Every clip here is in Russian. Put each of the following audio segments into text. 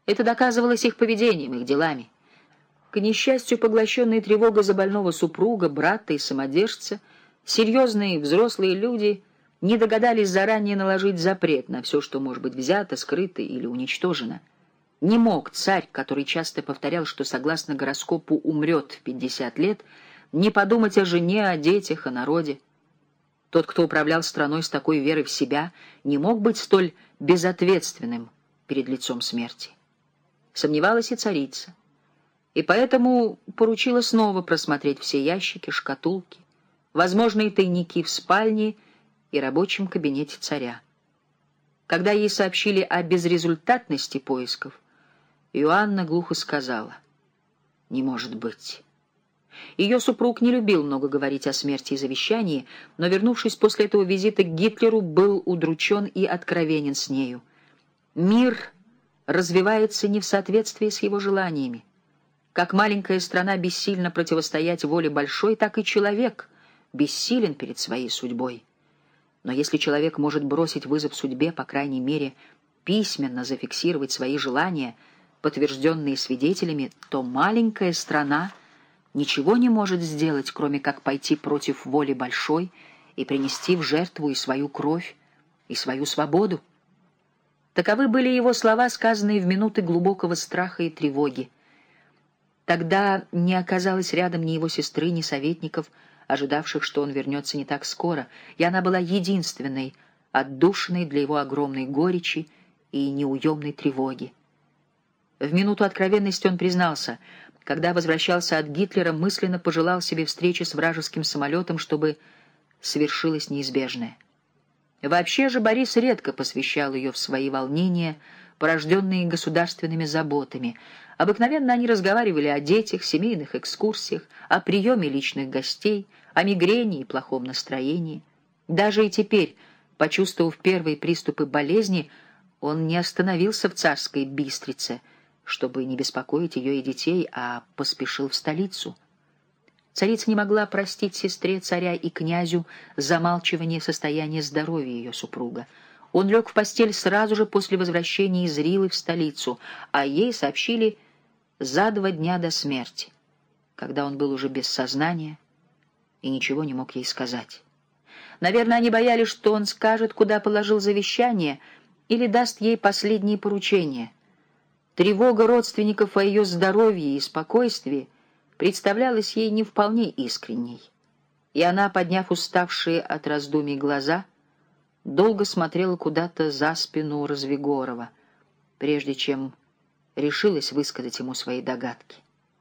Это доказывалось их поведением, их делами. К несчастью, поглощенные тревогой за больного супруга, брата и самодержца, серьезные взрослые люди не догадались заранее наложить запрет на все, что может быть взято, скрыто или уничтожено. Не мог царь, который часто повторял, что согласно гороскопу умрет в 50 лет, не подумать о жене, о детях, о народе. Тот, кто управлял страной с такой верой в себя, не мог быть столь безответственным перед лицом смерти. Сомневалась и царица, и поэтому поручила снова просмотреть все ящики, шкатулки, возможные тайники в спальне и рабочем кабинете царя. Когда ей сообщили о безрезультатности поисков, Иоанна глухо сказала: «Не может быть». Ее супруг не любил много говорить о смерти и завещании, но, вернувшись после этого визита к Гитлеру, был удручен и откровенен с нею. Мир развивается не в соответствии с его желаниями. Как маленькая страна бессильна противостоять воле большой, так и человек бессилен перед своей судьбой. Но если человек может бросить вызов судьбе, по крайней мере, письменно зафиксировать свои желания, подтвержденные свидетелями, то маленькая страна ничего не может сделать, кроме как пойти против воли большой и принести в жертву и свою кровь, и свою свободу. Таковы были его слова, сказанные в минуты глубокого страха и тревоги. Тогда не оказалось рядом ни его сестры, ни советников, ожидавших, что он вернется не так скоро, и она была единственной, отдушиной для его огромной горечи и неуемной тревоги. В минуту откровенности он признался: когда возвращался от Гитлера, мысленно пожелал себе встречи с вражеским самолетом, чтобы свершилось неизбежное. Вообще же Борис редко посвящал ее в свои волнения, порожденные государственными заботами. Обыкновенно они разговаривали о детях, семейных экскурсиях, о приеме личных гостей, о мигрени и плохом настроении. Даже и теперь, почувствовав первые приступы болезни, он не остановился в Царской Бистрице, чтобы не беспокоить ее и детей, а поспешил в столицу. Царица не могла простить сестре царя и князю замалчивание состояния здоровья ее супруга. Он лег в постель сразу же после возвращения из Рилы в столицу, а ей сообщили за 2 дня до смерти, когда он был уже без сознания и ничего не мог ей сказать. Наверное, они боялись, что он скажет, куда положил завещание, или даст ей последние поручения. Тревога родственников о ее здоровье и спокойствии представлялась ей не вполне искренней, и она, подняв уставшие от раздумий глаза, долго смотрела куда-то за спину Развигорова, прежде чем решилась высказать ему свои догадки.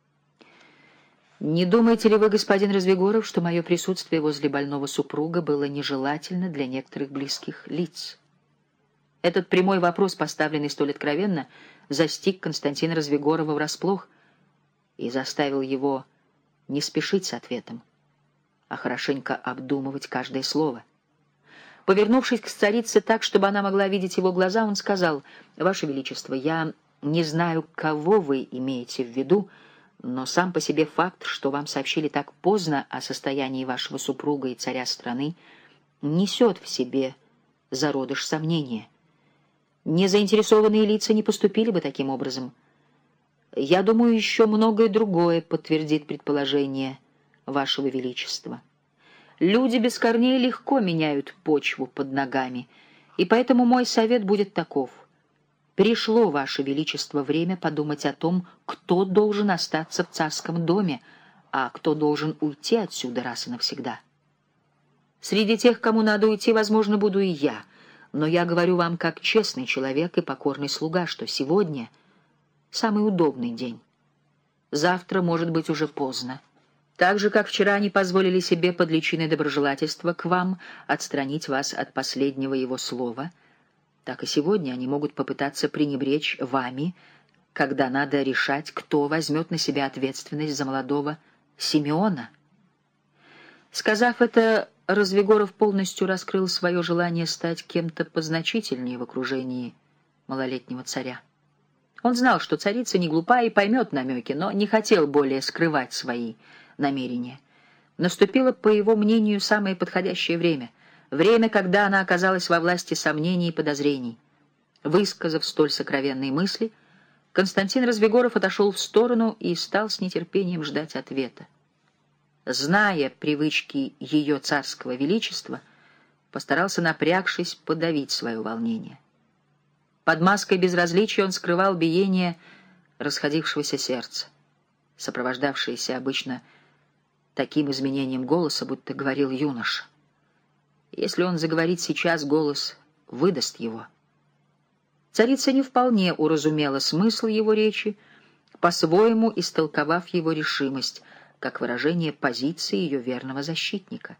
«Не думаете ли вы, господин Развигоров, что мое присутствие возле больного супруга было нежелательно для некоторых близких лиц?» Этот прямой вопрос, поставленный столь откровенно, застиг Константина Развигорова врасплох и заставил его не спешить с ответом, а хорошенько обдумывать каждое слово. Повернувшись к царице так, чтобы она могла видеть его глаза, он сказал: «Ваше Величество, я не знаю, кого вы имеете в виду, но сам по себе факт, что вам сообщили так поздно о состоянии вашего супруга и царя страны, несет в себе зародыш сомнения. Незаинтересованные лица не поступили бы таким образом. Я думаю, еще многое другое подтвердит предположение вашего Величества. Люди без корней легко меняют почву под ногами, и поэтому мой совет будет таков. Пришло, ваше Величество, время подумать о том, кто должен остаться в царском доме, а кто должен уйти отсюда раз и навсегда. Среди тех, кому надо уйти, возможно, буду и я, но я говорю вам как честный человек и покорный слуга, что сегодня самый удобный день. Завтра, может быть, уже поздно. Так же, как вчера они позволили себе под личиной доброжелательства к вам отстранить вас от последнего его слова, так и сегодня они могут попытаться пренебречь вами, когда надо решать, кто возьмет на себя ответственность за молодого Симеона». Сказав это, Развигоров полностью раскрыл свое желание стать кем-то позначительнее в окружении малолетнего царя. Он знал, что царица не глупа и поймет намеки, но не хотел более скрывать свои намерения. Наступило, по его мнению, самое подходящее время, когда она оказалась во власти сомнений и подозрений. Высказав столь сокровенные мысли, Константин Развигоров отошел в сторону и стал с нетерпением ждать ответа. Зная привычки ее царского величества, постарался, напрягшись, подавить свое волнение. Под маской безразличия он скрывал биение расходившегося сердца, сопровождавшееся обычно таким изменением голоса, будто говорил юноша. Если он заговорит сейчас, голос выдаст его. Царица не вполне уразумела смысл его речи, по-своему истолковав его решимость, как выражение позиции ее верного защитника.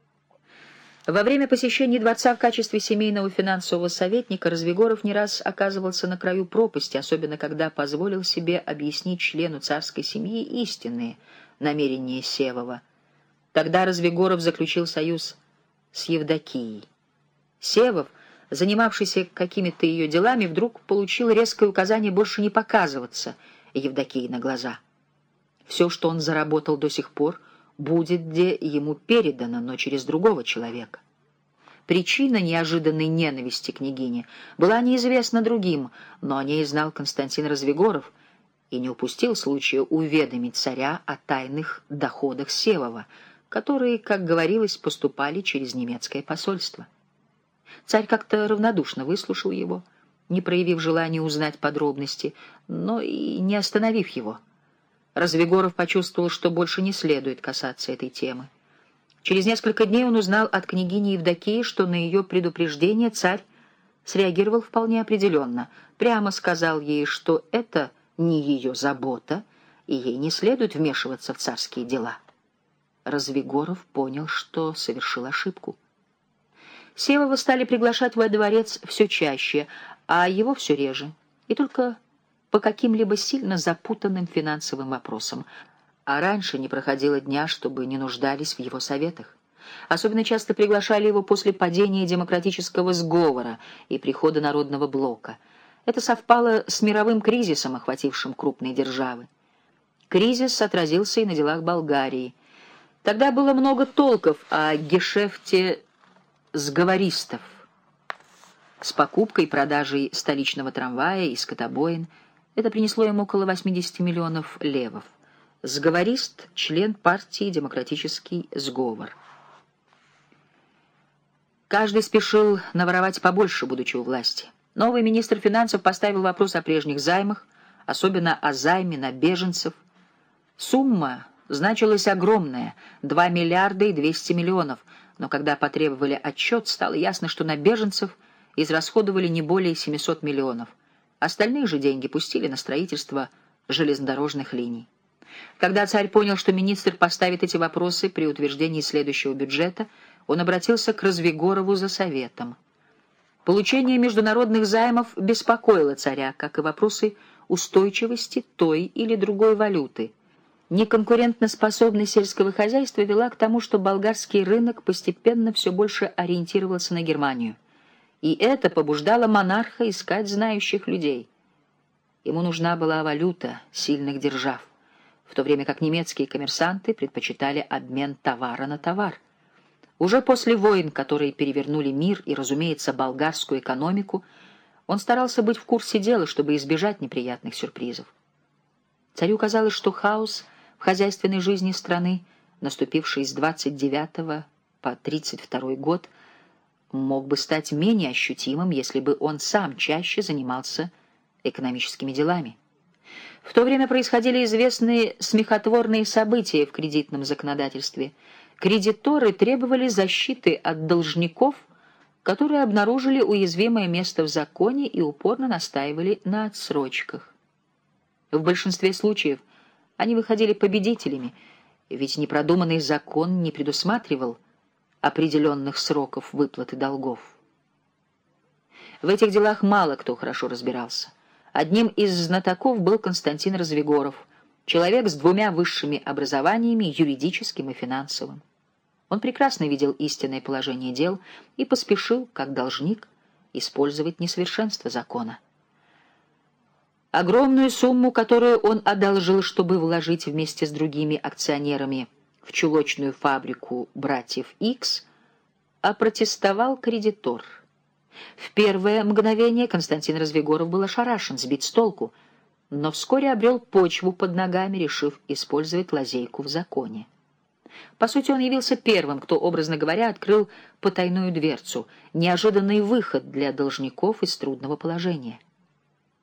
Во время посещения дворца в качестве семейного финансового советника Развигоров не раз оказывался на краю пропасти, особенно когда позволил себе объяснить члену царской семьи истинные намерения Севова. Тогда Развигоров заключил союз с Евдокией. Севов, занимавшийся какими-то ее делами, вдруг получил резкое указание больше не показываться Евдокии на глаза. Все, что он заработал до сих пор, будет где ему передано, но через другого человека. Причина неожиданной ненависти княгини была неизвестна другим, но о ней знал Константин Развигоров и не упустил случая уведомить царя о тайных доходах Севова, которые, как говорилось, поступали через немецкое посольство. Царь как-то равнодушно выслушал его, не проявив желания узнать подробности, но и не остановив его. Развигоров почувствовал, что больше не следует касаться этой темы. Через несколько дней он узнал от княгини Евдокии, что на ее предупреждение царь среагировал вполне определенно, прямо сказал ей, что это не ее забота, и ей не следует вмешиваться в царские дела. Развигоров понял, что совершил ошибку. Севова стали приглашать во дворец все чаще, а его все реже, и только по каким-либо сильно запутанным финансовым вопросам, а раньше не проходило дня, чтобы не нуждались в его советах. Особенно часто приглашали его после падения демократического сговора и прихода Народного блока. Это совпало с мировым кризисом, охватившим крупные державы. Кризис отразился и на делах Болгарии. Тогда было много толков о гешефте сговористов с покупкой и продажей столичного трамвая и скотобоин. Это принесло ему около 80 миллионов левов. Сговорист — член партии «Демократический сговор». Каждый спешил наворовать побольше, будучи у власти. Новый министр финансов поставил вопрос о прежних займах, особенно о займе на беженцев. Сумма значилась огромная — 2 миллиарда и 200 миллионов, но когда потребовали отчет, стало ясно, что на беженцев израсходовали не более 700 миллионов. Остальные же деньги пустили на строительство железнодорожных линий. Когда царь понял, что министр поставит эти вопросы при утверждении следующего бюджета, он обратился к Развигорову за советом. Получение международных займов беспокоило царя, как и вопросы устойчивости той или другой валюты. Неконкурентоспособность сельского хозяйства вела к тому, что болгарский рынок постепенно все больше ориентировался на Германию. И это побуждало монарха искать знающих людей. Ему нужна была валюта сильных держав, в то время как немецкие коммерсанты предпочитали обмен товара на товар. Уже после войн, которые перевернули мир и, разумеется, болгарскую экономику, он старался быть в курсе дела, чтобы избежать неприятных сюрпризов. Царю казалось, что хаос в хозяйственной жизни страны, наступивший с 29 по 32 год, мог бы стать менее ощутимым, если бы он сам чаще занимался экономическими делами. В то время происходили известные смехотворные события в кредитном законодательстве. Кредиторы требовали защиты от должников, которые обнаружили уязвимое место в законе и упорно настаивали на отсрочках. В большинстве случаев они выходили победителями, ведь непродуманный закон не предусматривал определенных сроков выплаты долгов. В этих делах мало кто хорошо разбирался. Одним из знатоков был Константин Развигоров, человек с 2 высшими образованиями, юридическим и финансовым. Он прекрасно видел истинное положение дел и поспешил, как должник, использовать несовершенство закона. Огромную сумму, которую он одолжил, чтобы вложить вместе с другими акционерами в чулочную фабрику братьев Икс, опротестовал кредитор. В первое мгновение Константин Развигоров был ошарашен, сбит с толку. но вскоре обрел почву под ногами, решив использовать лазейку в законе. По сути, он явился первым, кто, образно говоря, открыл потайную дверцу, неожиданный выход для должников из трудного положения.